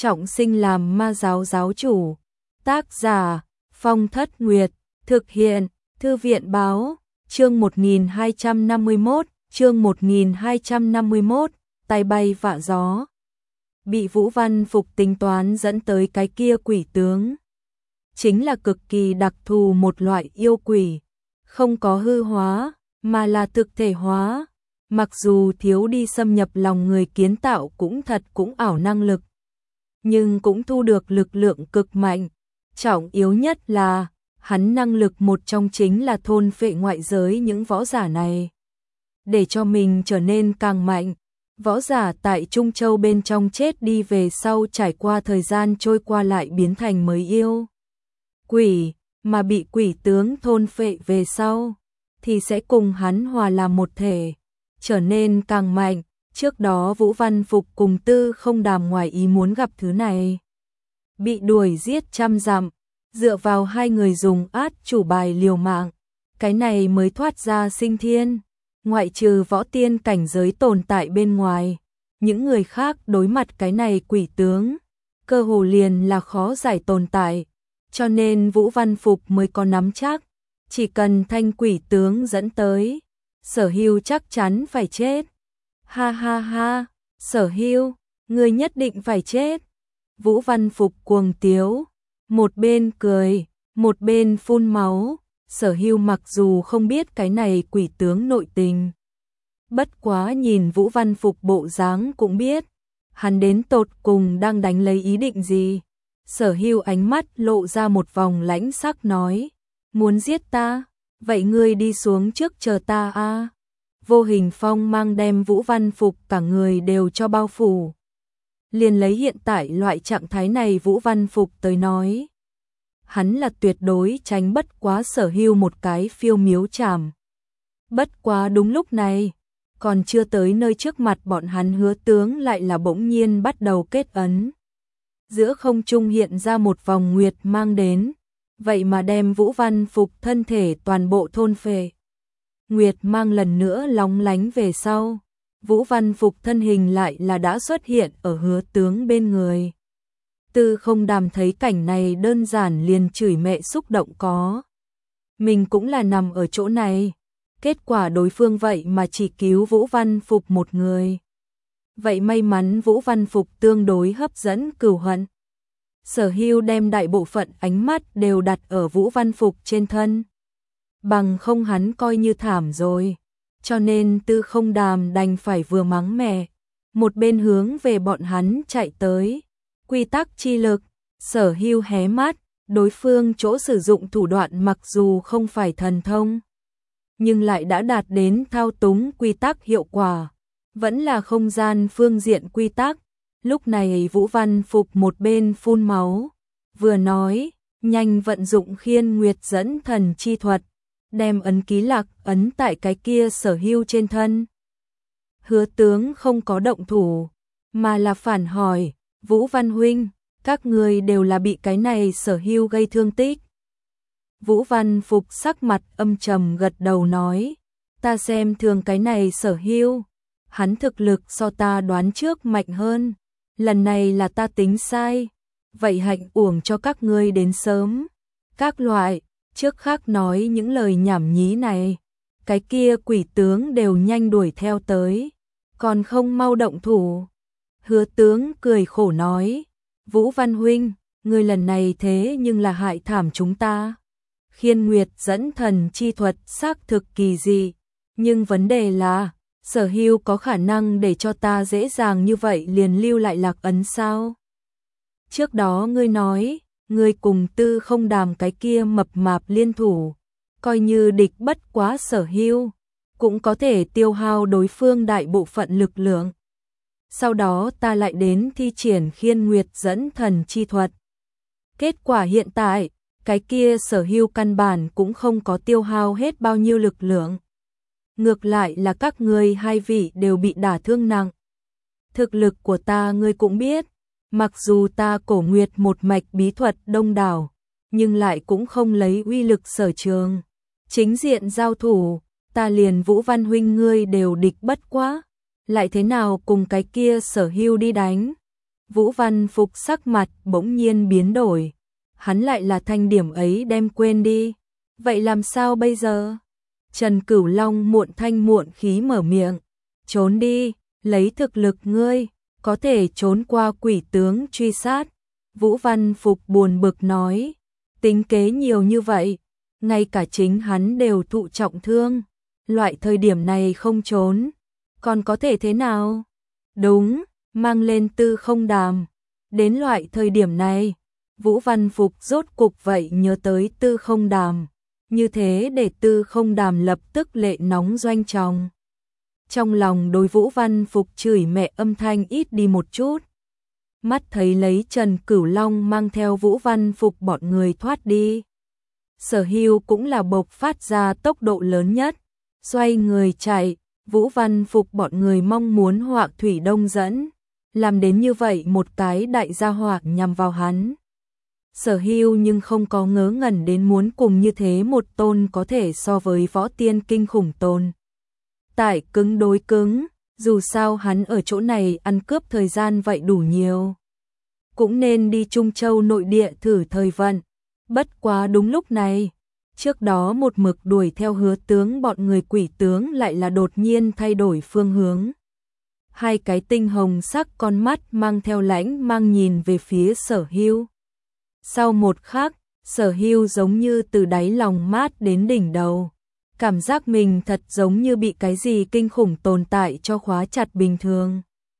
trọng sinh làm ma giáo giáo chủ. Tác giả Phong Thất Nguyệt, thực hiện Thư viện báo, chương 1251, chương 1251, tay bay vạ gió. Bị Vũ Văn Phục tính toán dẫn tới cái kia quỷ tướng. Chính là cực kỳ đặc thù một loại yêu quỷ, không có hư hóa, mà là thực thể hóa. Mặc dù thiếu đi xâm nhập lòng người kiến tạo cũng ảo năng lực, nhưng cũng thu được lực lượng cực mạnh. Trọng yếu nhất là, hắn năng lực một trong chính là thôn phệ ngoại giới những võ giả này, để cho mình trở nên càng mạnh. Võ giả tại Trung Châu bên trong chết đi về sau trải qua thời gian trôi qua lại biến thành mới yêu quỷ, mà bị quỷ tướng thôn phệ về sau, thì sẽ cùng hắn hòa làm một thể, trở nên càng mạnh. Trước đó Vũ Văn Phục cùng Tư Không Đàm ngoài ý muốn gặp thứ này, bị đuổi giết trăm dặm, dựa vào hai người dùng át chủ bài liều mạng, cái này mới thoát ra sinh thiên. Ngoại trừ võ tiên cảnh giới tồn tại bên ngoài, những người khác đối mặt cái này quỷ tướng, cơ hồ liền là khó giải tồn tại, cho nên Vũ Văn Phục mới có nắm chắc, chỉ cần thanh quỷ tướng dẫn tới, Sở Hưu chắc chắn phải chết. Ha ha ha, Sở Hưu, ngươi nhất định phải chết. Vũ Văn Phục cuồng tiếu, một bên cười, một bên phun máu. Sở Hưu mặc dù không biết cái này quỷ tướng nội tình, bất quá nhìn Vũ Văn Phục bộ dáng cũng biết, hắn đến tột cùng đang đánh lấy ý định gì. Sở Hưu ánh mắt lộ ra một vòng lãnh sắc nói, muốn giết ta, vậy ngươi đi xuống trước chờ ta a. Vô hình phong mang đem Vũ Văn Phục cả người đều cho bao phủ. Liền lấy hiện tại loại trạng thái này Vũ Văn Phục tới nói, hắn là tuyệt đối tránh bất quá Sở Hưu một cái phiêu miếu chảm. Bất quá đúng lúc này, còn chưa tới nơi trước mặt bọn hắn Hứa tướng lại là bỗng nhiên bắt đầu kết ấn. Giữa không trung hiện ra một vòng nguyệt mang đến, vậy mà đem Vũ Văn Phục thân thể toàn bộ thôn phệ. Nguyệt mang lần nữa lóng lánh về sau, Vũ Văn Phục thân hình lại là đã xuất hiện ở Hứa tướng bên người. Tư Không Đàm thấy cảnh này đơn giản liền chửi mẹ xúc động có. Mình cũng là nằm ở chỗ này, kết quả đối phương vậy mà chỉ cứu Vũ Văn Phục một người. Vậy may mắn Vũ Văn Phục tương đối hấp dẫn cửu hận. Sở Hưu đem đại bộ phận ánh mắt đều đặt ở Vũ Văn Phục trên thân. Bằng không hắn coi như thảm rồi, cho nên Tư Không Đàm đành phải vừa mắng mẹ, một bên hướng về bọn hắn chạy tới. Quy tắc chi lực, Sở Hưu hé mắt, đối phương chỗ sử dụng thủ đoạn mặc dù không phải thần thông, nhưng lại đã đạt đến thao túng quy tắc hiệu quả, vẫn là không gian phương diện quy tắc. Lúc này Vũ Văn Phục một bên phun máu, vừa nói, nhanh vận dụng Khiên Nguyệt dẫn thần chi thuật, đem ấn ký lạc ấn tại cái kia Sở Hưu trên thân. Hứa tướng không có động thủ, mà là phản hỏi, Vũ Văn huynh, các người đều là bị cái này Sở Hưu gây thương tích. Vũ Văn Phục sắc mặt âm trầm gật đầu nói, ta xem thường cái này Sở Hưu, hắn thực lực so ta đoán trước mạnh hơn, lần này là ta tính sai, vậy hạnh uổng cho các ngươi đến sớm. Các loại, trước khác nói những lời nhảm nhí này, cái kia quỷ tướng đều nhanh đuổi theo tới, còn không mau động thủ. Hứa tướng cười khổ nói, Vũ Văn huynh, ngươi lần này thế nhưng là hại thảm chúng ta. Khiên Nguyệt dẫn thần chi thuật xác thực kỳ dị, nhưng vấn đề là, Sở Hưu có khả năng để cho ta dễ dàng như vậy liền lưu lại lạc ấn sao? Trước đó ngươi nói, ngươi cùng Tư Không Đàm cái kia mập mạp liên thủ, coi như địch bất quá Sở Hưu, cũng có thể tiêu hao đối phương đại bộ phận lực lượng. Sau đó ta lại đến thi triển Khiên Nguyệt dẫn thần chi thuật. Kết quả hiện tại, cái kia Sở Hưu căn bản cũng không có tiêu hao hết bao nhiêu lực lượng. Ngược lại là các ngươi hai vị đều bị đả thương nặng. Thực lực của ta ngươi cũng biết, mặc dù ta Cổ Nguyệt một mạch bí thuật đông đảo, nhưng lại cũng không lấy uy lực sở trường. Chính diện giao thủ, ta liền Vũ Văn huynh ngươi đều địch bất quá, lại thế nào cùng cái kia Sở Hưu đi đánh. Vũ Văn Phục sắc mặt bỗng nhiên biến đổi. Hắn lại là thanh điểm ấy đem quên đi. Vậy làm sao bây giờ? Trần Cửu Long muộn thanh muộn khí mở miệng. Trốn đi, lấy thực lực ngươi, có thể trốn qua quỷ tướng truy sát. Vũ Văn Phục buồn bực nói. Tính kế nhiều như vậy, ngay cả chính hắn đều thụ trọng thương. Loại thời điểm này không trốn, còn có thể thế nào? Đúng, mang lên Tư Không Đàm. Đến loại thời điểm này, Vũ Văn Phục rốt cục vậy nhớ tới Tư Không Đàm. Như thế để Tư Không Đàm lập tức lệ nóng doanh tròng. Trong lòng đối Vũ Văn Phục chửi mẹ âm thanh ít đi một chút. Mắt thấy lấy Trần Cửu Long mang theo Vũ Văn Phục bọn người thoát đi. Sở Hưu cũng là bộc phát ra tốc độ lớn nhất. Xoay người chạy, Vũ Văn Phục bọn người mong muốn Họa Thủy Đông dẫn. Làm đến như vậy một cái đại gia hỏa nhằm vào hắn. Sở Hưu nhưng không có ngớ ngẩn đến muốn cùng như thế một tôn có thể so với võ tiên kinh khủng tôn. Tại cứng đối cứng, dù sao hắn ở chỗ này ăn cướp thời gian vậy đủ nhiều. Cũng nên đi Trung Châu nội địa thử thời vận. Bất quá đúng lúc này, trước đó một mực đuổi theo Hứa tướng bọn người quỷ tướng lại là đột nhiên thay đổi phương hướng. Hai cái tinh hồng sắc con mắt mang theo lãnh mang nhìn về phía Sở Hưu. Sau một khắc, Sở Hưu giống như từ đáy lòng mát đến đỉnh đầu. Cảm giác mình thật giống như bị cái gì kinh khủng tồn tại cho khóa chặt bình thường.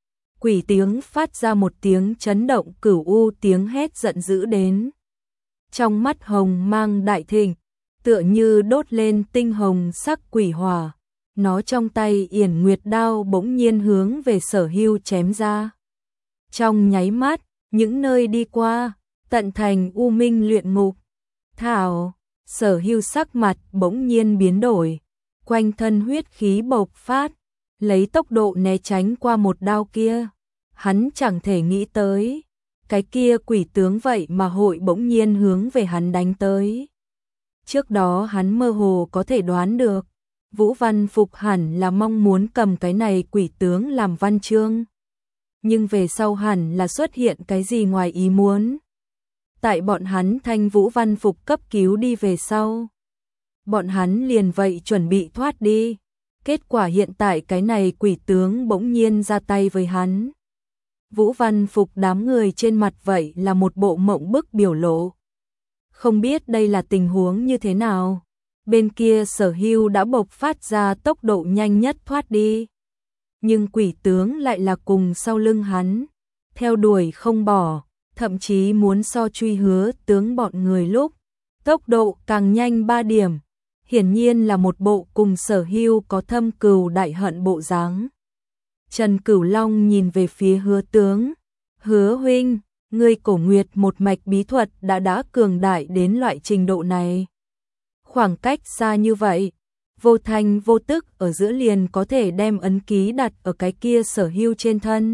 Quỷ tiếng phát ra một tiếng chấn động cửu u tiếng hét giận dữ đến. Trong mắt hồng mang đại thịnh, tựa như đốt lên tinh hồng sắc quỷ hỏa. Nó trong tay Yển Nguyệt đao bỗng nhiên hướng về Sở Hưu chém ra. Trong nháy mắt, những nơi đi qua, tận thành u minh luyện ngục. Thảo, Sở Hưu sắc mặt bỗng nhiên biến đổi, quanh thân huyết khí bộc phát, lấy tốc độ né tránh qua một đao kia. Hắn chẳng thể nghĩ tới, cái kia quỷ tướng vậy mà hội bỗng nhiên hướng về hắn đánh tới. Trước đó hắn mơ hồ có thể đoán được, Vũ Văn Phục hẳn là mong muốn cầm cái này quỷ tướng làm văn chương. Nhưng về sau hẳn là xuất hiện cái gì ngoài ý muốn. Tại bọn hắn thanh Vũ Văn Phục cấp cứu đi về sau. Bọn hắn liền vậy chuẩn bị thoát đi. Kết quả hiện tại cái này quỷ tướng bỗng nhiên ra tay với hắn. Vũ Văn Phục đám người trên mặt vậy là một bộ mộng bức biểu lộ. Không biết đây là tình huống như thế nào. Bên kia Sở Hưu đã bộc phát ra tốc độ nhanh nhất thoát đi. Nhưng quỷ tướng lại là cùng sau lưng hắn. Theo đuổi không bỏ, thậm chí muốn so truy Hứa tướng bọn người lúc. Tốc độ càng nhanh 3 điểm. Hiển nhiên là một bộ cùng Sở Hưu có thâm cừu đại hận bộ dáng. Trần Cửu Long nhìn về phía Hứa tướng. Hứa huynh, ngươi Cổ Nguyệt một mạch bí thuật đã cường đại đến loại trình độ này. Khoảng cách xa như vậy, vô thanh vô tức ở giữa liền có thể đem ấn ký đặt ở cái kia Sở Hưu trên thân.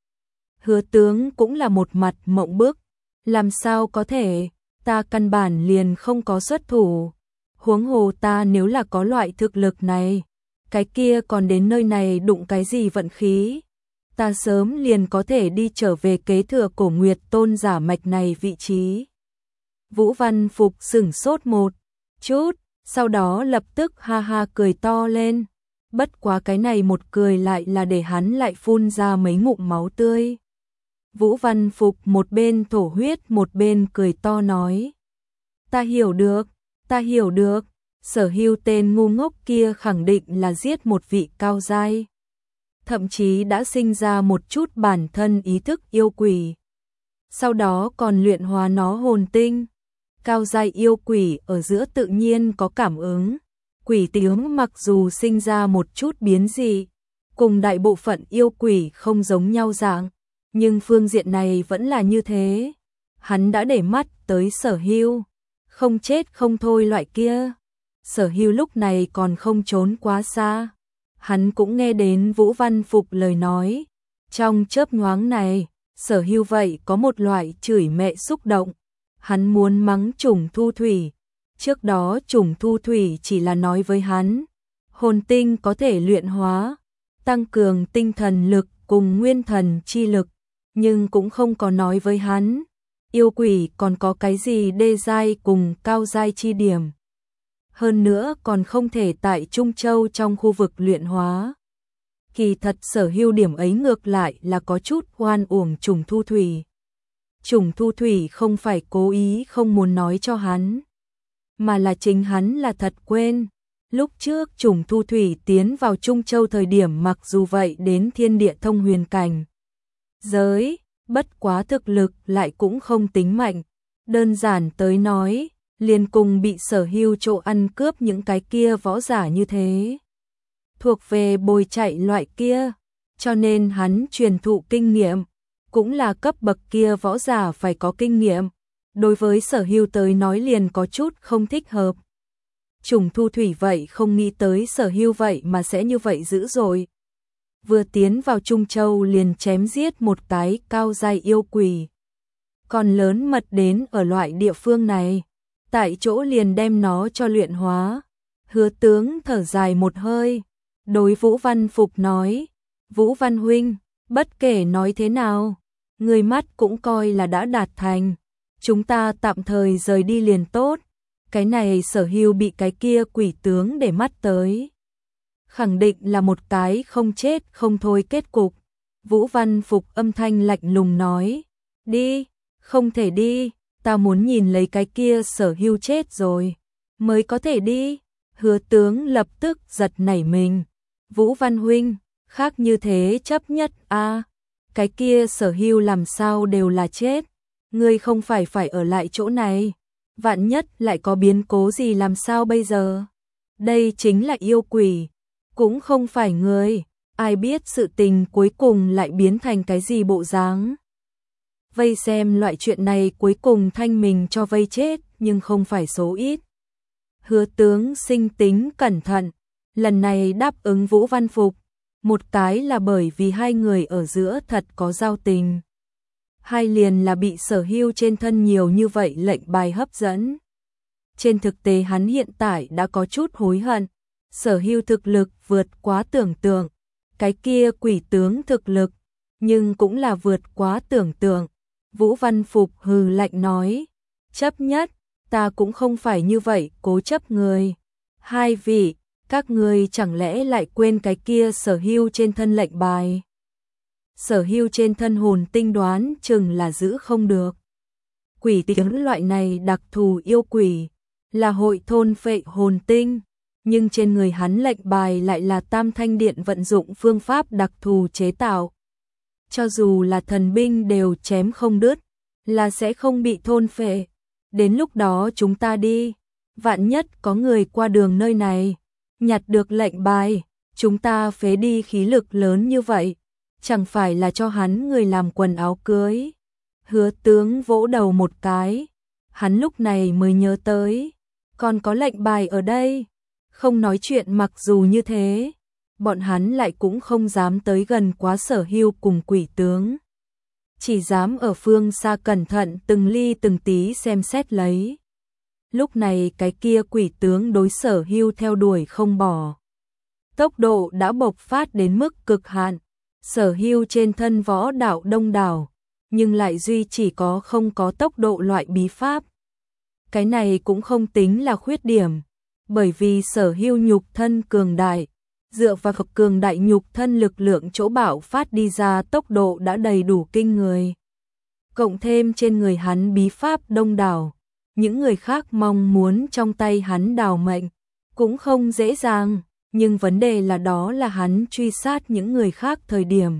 Hứa tướng cũng là một mặt mộng bức. Làm sao có thể, ta căn bản liền không có xuất thủ. Huống hồ ta nếu là có loại thực lực này, cái kia còn đến nơi này đụng cái gì vận khí. Ta sớm liền có thể đi trở về kế thừa Cổ Nguyệt tôn giả mạch này vị trí. Vũ Văn Phục sửng sốt một chút, sau đó lập tức ha ha cười to lên. Bất quá cái này một cười lại là để hắn lại phun ra mấy ngụm máu tươi. Vũ Văn Phục một bên thổ huyết một bên cười to nói. Ta hiểu được, ta hiểu được. Sở Hưu tên ngu ngốc kia khẳng định là giết một vị cao giai. Thậm chí đã sinh ra một chút bản thân ý thức yêu quỷ. Sau đó còn luyện hóa nó hồn tinh. Cao giai yêu quỷ ở giữa tự nhiên có cảm ứng. Quỷ tướng mặc dù sinh ra một chút biến dị, cùng đại bộ phận yêu quỷ không giống nhau dạng, nhưng phương diện này vẫn là như thế. Hắn đã để mắt tới Sở Hưu, không chết không thôi loại kia. Sở Hưu lúc này còn không trốn quá xa. Hắn cũng nghe đến Vũ Văn Phục lời nói. Trong chớp nhoáng này, Sở Hưu vậy có một loại chửi mẹ xúc động. Hắn muốn mắng Trùng Thu Thủy. Trước đó Trùng Thu Thủy chỉ là nói với hắn, hồn tinh có thể luyện hóa, tăng cường tinh thần lực cùng nguyên thần chi lực. nhưng cũng không có nói với hắn. Yêu quỷ còn có cái gì đê giai cùng cao giai chi điểm. Hơn nữa còn không thể tại Trung Châu trong khu vực luyện hóa. Kỳ thật Sở Hưu điểm ấy ngược lại là có chút oan uổng Trùng Thu Thủy. Trùng Thu Thủy không phải cố ý không muốn nói cho hắn, mà là chính hắn là thật quên. Lúc trước Trùng Thu Thủy tiến vào Trung Châu thời điểm mặc dù vậy đến thiên địa thông huyền cảnh giới, bất quá thực lực lại cũng không tính mạnh. Đơn giản tới nói, liền cùng bị Sở Hưu chỗ ăn cướp những cái kia võ giả như thế. Thuộc về bồi chạy loại kia, cho nên hắn truyền thụ kinh nghiệm, cũng là cấp bậc kia võ giả phải có kinh nghiệm. Đối với Sở Hưu tới nói liền có chút không thích hợp. Trùng Thu Thủy vậy không nghĩ tới Sở Hưu vậy mà sẽ như vậy dữ dội. Vừa tiến vào Trung Châu liền chém giết một cái cao giai yêu quỷ. Còn lớn mật đến ở loại địa phương này, tại chỗ liền đem nó cho luyện hóa. Hứa tướng thở dài một hơi, đối Vũ Văn Phục nói, Vũ Văn huynh, bất kể nói thế nào, người mắt cũng coi là đã đạt thành. Chúng ta tạm thời rời đi liền tốt. Cái này Sở Hưu bị cái kia quỷ tướng để mắt tới, khẳng định là một cái không chết không thôi kết cục. Vũ Văn Phục âm thanh lạnh lùng nói, đi, không thể đi, ta muốn nhìn lấy cái kia Sở Hưu chết rồi mới có thể đi. Hứa tướng lập tức giật nảy mình, Vũ Văn huynh, khác như thế chấp nhất a, cái kia Sở Hưu làm sao đều là chết, ngươi không phải ở lại chỗ này, vạn nhất lại có biến cố gì làm sao bây giờ? Đây chính là yêu quỷ, cũng không phải người, ai biết sự tình cuối cùng lại biến thành cái gì bộ dáng. Vây xem loại chuyện này cuối cùng thanh mình cho vây chết, nhưng không phải số ít. Hứa tướng sinh tính cẩn thận, lần này đáp ứng Vũ Văn Phục, một cái là bởi vì hai người ở giữa thật có giao tình. Hai liền là bị Sở Hưu trên thân nhiều như vậy lệnh bài hấp dẫn. Trên thực tế hắn hiện tại đã có chút hối hận. Sở Hưu thực lực vượt quá tưởng tượng, cái kia quỷ tướng thực lực, nhưng cũng là vượt quá tưởng tượng. Vũ Văn Phục hừ lạnh nói, chấp nhất, ta cũng không phải như vậy cố chấp người. Hai vị, các ngươi chẳng lẽ lại quên cái kia Sở Hưu trên thân lệnh bài? Sở Hưu trên thân hồn tinh đoán chừng là giữ không được. Quỷ tiếng loại này đặc thù yêu quỷ, là hội thôn phệ hồn tinh, nhưng trên người hắn lệnh bài lại là Tam Thanh Điện vận dụng phương pháp đặc thù chế tạo. Cho dù là thần binh đều chém không đứt, là sẽ không bị thôn phệ. Đến lúc đó chúng ta đi, vạn nhất có người qua đường nơi này, nhặt được lệnh bài, chúng ta phế đi khí lực lớn như vậy, chẳng phải là cho hắn người làm quần áo cưới. Hứa tướng vỗ đầu một cái, hắn lúc này mới nhớ tới, còn có lệnh bài ở đây. Không nói chuyện mặc dù như thế, bọn hắn lại cũng không dám tới gần quá Sở Hưu cùng quỷ tướng. Chỉ dám ở phương xa cẩn thận từng ly từng tí xem xét lấy. Lúc này cái kia quỷ tướng đối Sở Hưu theo đuổi không bỏ. Tốc độ đã bộc phát đến mức cực hạn. Sở Hưu trên thân võ đạo đông đảo, nhưng lại duy chỉ có không có tốc độ loại bí pháp. Cái này cũng không tính là khuyết điểm, bởi vì Sở Hưu nhục thân cường đại, dựa vào cường đại nhục thân lực lượng chỗ bạo phát đi ra tốc độ đã đầy đủ kinh người. Cộng thêm trên người hắn bí pháp đông đảo, những người khác mong muốn trong tay hắn đào mệnh, cũng không dễ dàng. Nhưng vấn đề là đó là hắn truy sát những người khác thời điểm,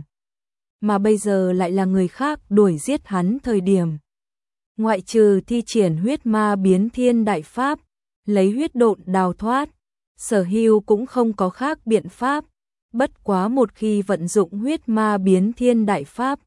mà bây giờ lại là người khác đuổi giết hắn thời điểm. Ngoại trừ thi triển huyết ma biến thiên đại pháp, lấy huyết độn đào thoát, Sở Hưu cũng không có khác biện pháp, bất quá một khi vận dụng huyết ma biến thiên đại pháp,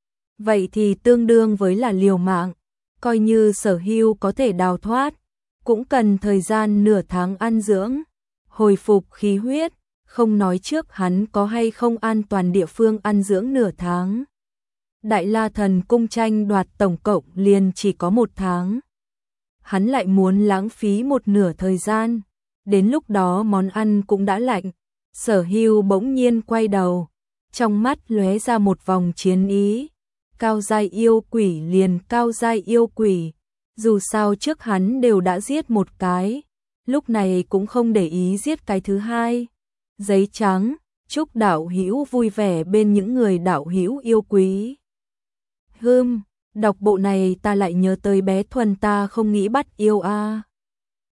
vậy thì tương đương với là liều mạng, coi như Sở Hưu có thể đào thoát, cũng cần thời gian nửa tháng ăn dưỡng, hồi phục khí huyết, không nói trước hắn có hay không an toàn địa phương ăn dưỡng nửa tháng. Đại La Thần Cung tranh đoạt tổng cộng liền chỉ có 1 tháng. Hắn lại muốn lãng phí một nửa thời gian, đến lúc đó món ăn cũng đã lạnh. Sở Hưu bỗng nhiên quay đầu, trong mắt lóe ra một vòng chiến ý. cao giai yêu quỷ liền cao giai yêu quỷ, dù sao trước hắn đều đã giết một cái, lúc này cũng không để ý giết cái thứ hai. Giấy trắng, chúc đạo hữu vui vẻ bên những người đạo hữu yêu quý. Đọc bộ này ta lại nhớ tới bé Thuần ta không nghĩ bắt yêu a.